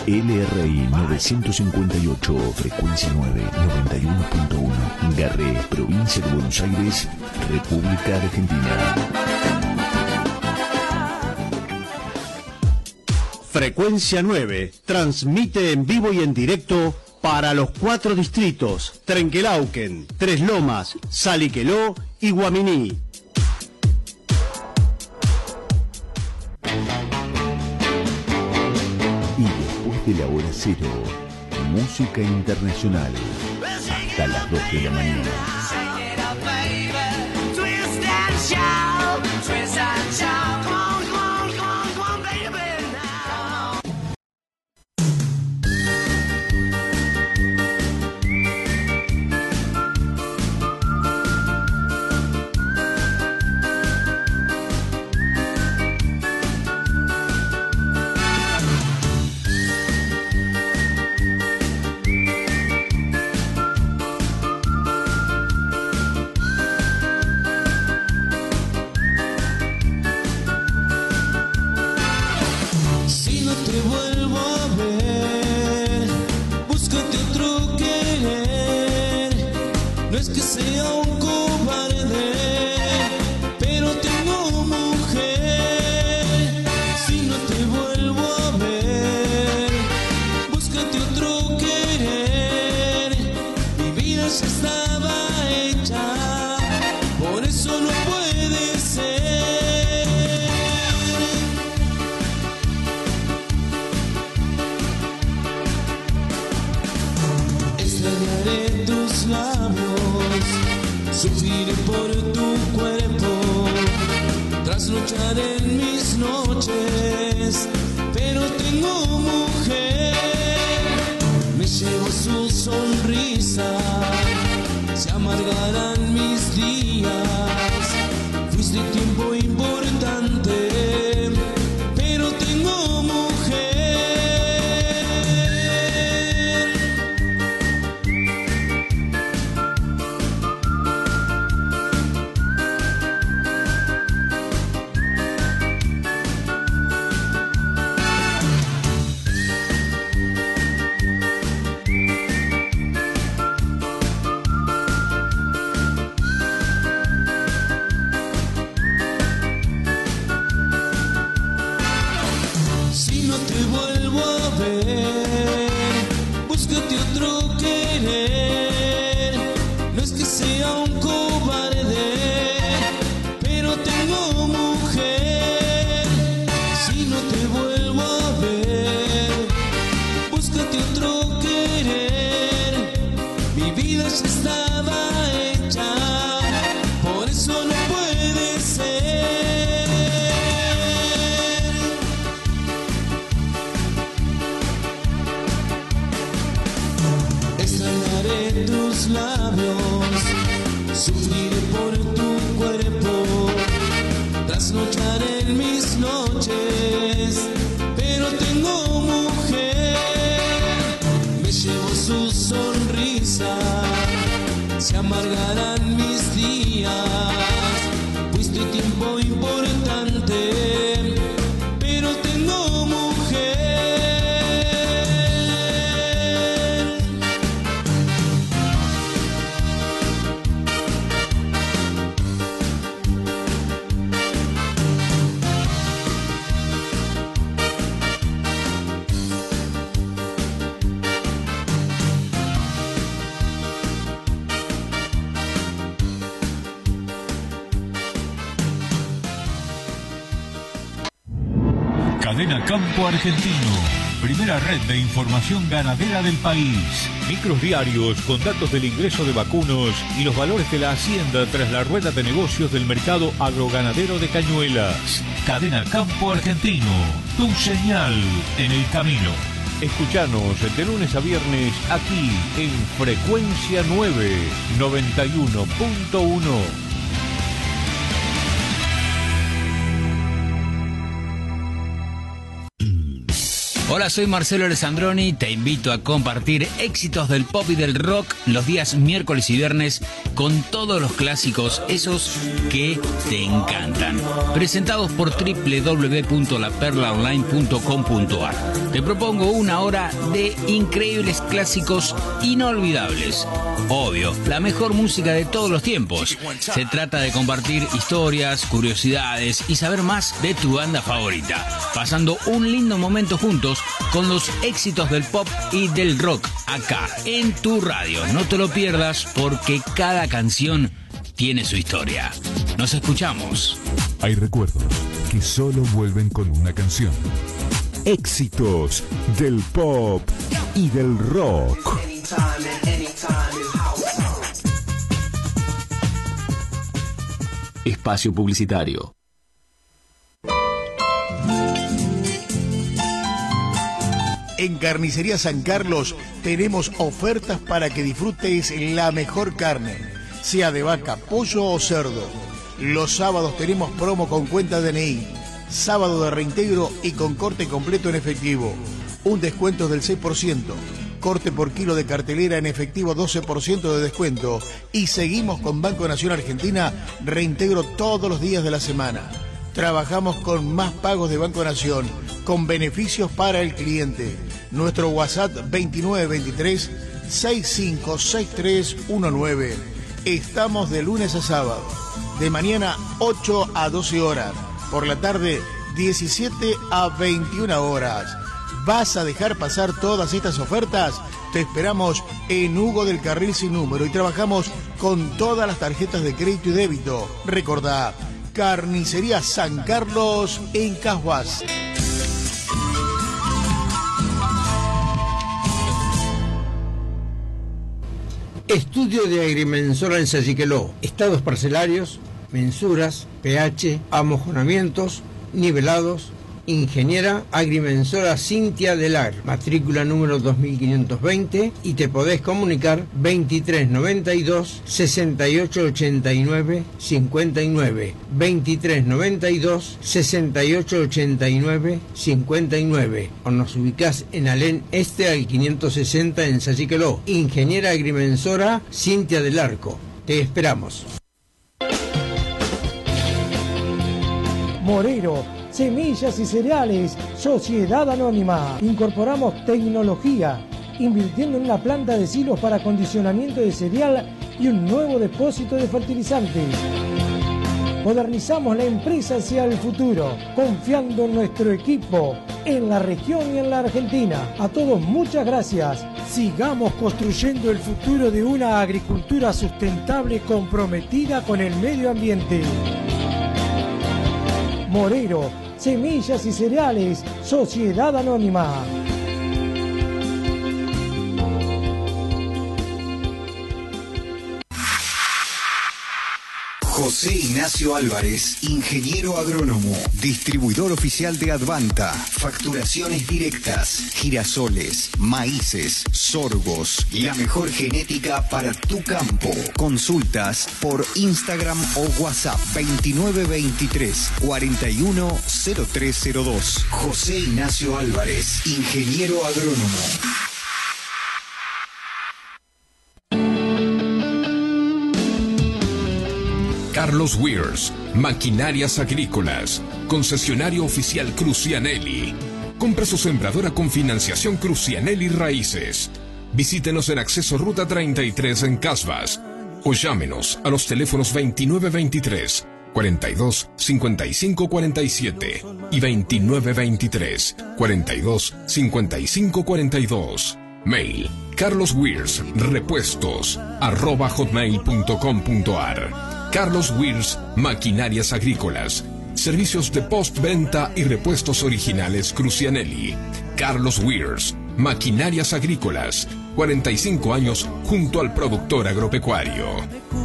LRI 958, frecuencia 9, 91.1, Garré, provincia de Buenos Aires, República Argentina. Frecuencia 9 transmite en vivo y en directo para los 4 distritos: Trenquelauquen, Tres Lomas, Saliqueló y Guaminí. Y después de la hora cero, música internacional hasta las 2 de la mañana. Cadena Campo Argentino, primera red de información ganadera del país. Micros diarios con datos del ingreso de vacunos y los valores de la hacienda tras la rueda de negocios del mercado agroganadero de Cañuelas. Cadena Campo Argentino, tu señal en el camino. Escuchanos de lunes a viernes aquí en Frecuencia 9, 91.1. Hola, soy Marcelo Alessandroni, te invito a compartir éxitos del pop y del rock los días miércoles y viernes con todos los clásicos, esos que te encantan. Presentados por www.laperlaonline.com.ar. Te propongo una hora de increíbles clásicos inolvidables. Obvio, la mejor música de todos los tiempos. Se trata de compartir historias, curiosidades y saber más de tu banda favorita, pasando un lindo momento juntos con los éxitos del pop y del rock acá en tu radio. No te lo pierdas porque cada canción tiene su historia. Nos escuchamos. Hay recuerdos que solo vuelven con una canción. Éxitos del pop y del rock. Espacio publicitario. En Carnicería San Carlos tenemos ofertas para que disfrutes la mejor carne, sea de vaca, pollo o cerdo. Los sábados tenemos promo con cuenta DNI, sábado de reintegro y con corte completo en efectivo. Un descuento del 6%, corte por kilo de cartelera en efectivo 12% de descuento. Y seguimos con Banco Nación Argentina, reintegro todos los días de la semana. Trabajamos con más pagos de Banco Nación, con beneficios para el cliente. Nuestro WhatsApp 2923-656319. Estamos de lunes a sábado, de mañana 8 a 12 horas, por la tarde 17 a 21 horas. ¿Vas a dejar pasar todas estas ofertas? Te esperamos en Hugo del Carril Sin Número y trabajamos con todas las tarjetas de crédito y débito. Recordá, Carnicería San Carlos en Caguas. Estudio de agrimensora en Sayiqueló. Estados parcelarios, mensuras, pH, amojonamientos, nivelados. Ingeniera agrimensora Cintia Delar, matrícula número 2520, y te podés comunicar 2392 6889 59, 2392 6889 59, o nos ubicás en Alén Este al 560 en Sayiqueló. Ingeniera agrimensora Cintia del Arco. Te esperamos. Morero, semillas y cereales, Sociedad Anónima. Incorporamos tecnología, invirtiendo en una planta de silos para acondicionamiento de cereal y un nuevo depósito de fertilizantes. Modernizamos la empresa hacia el futuro, confiando en nuestro equipo, en la región y en la Argentina. A todos muchas gracias. Sigamos construyendo el futuro de una agricultura sustentable comprometida con el medio ambiente. Morero, semillas y cereales, Sociedad Anónima. José Ignacio Álvarez, ingeniero agrónomo, distribuidor oficial de Advanta, facturaciones directas, girasoles, maíces, sorgos, la mejor genética para tu campo. Consultas por Instagram o WhatsApp 2923 410302. José Ignacio Álvarez, ingeniero agrónomo. Carlos Weirs, Maquinarias Agrícolas, concesionario oficial Crucianelli. Compra su sembradora con financiación Crucianelli Raíces. Visítenos en Acceso Ruta 33 en Casbas o llámenos a los teléfonos 2923 42 55 47 y 2923 42 55 42. Mail carlosweirs@hotmail.com.ar. Carlos Weirs, Maquinarias Agrícolas. Servicios de postventa y repuestos originales Crucianelli. Carlos Weirs, Maquinarias Agrícolas. 45 años junto al productor agropecuario.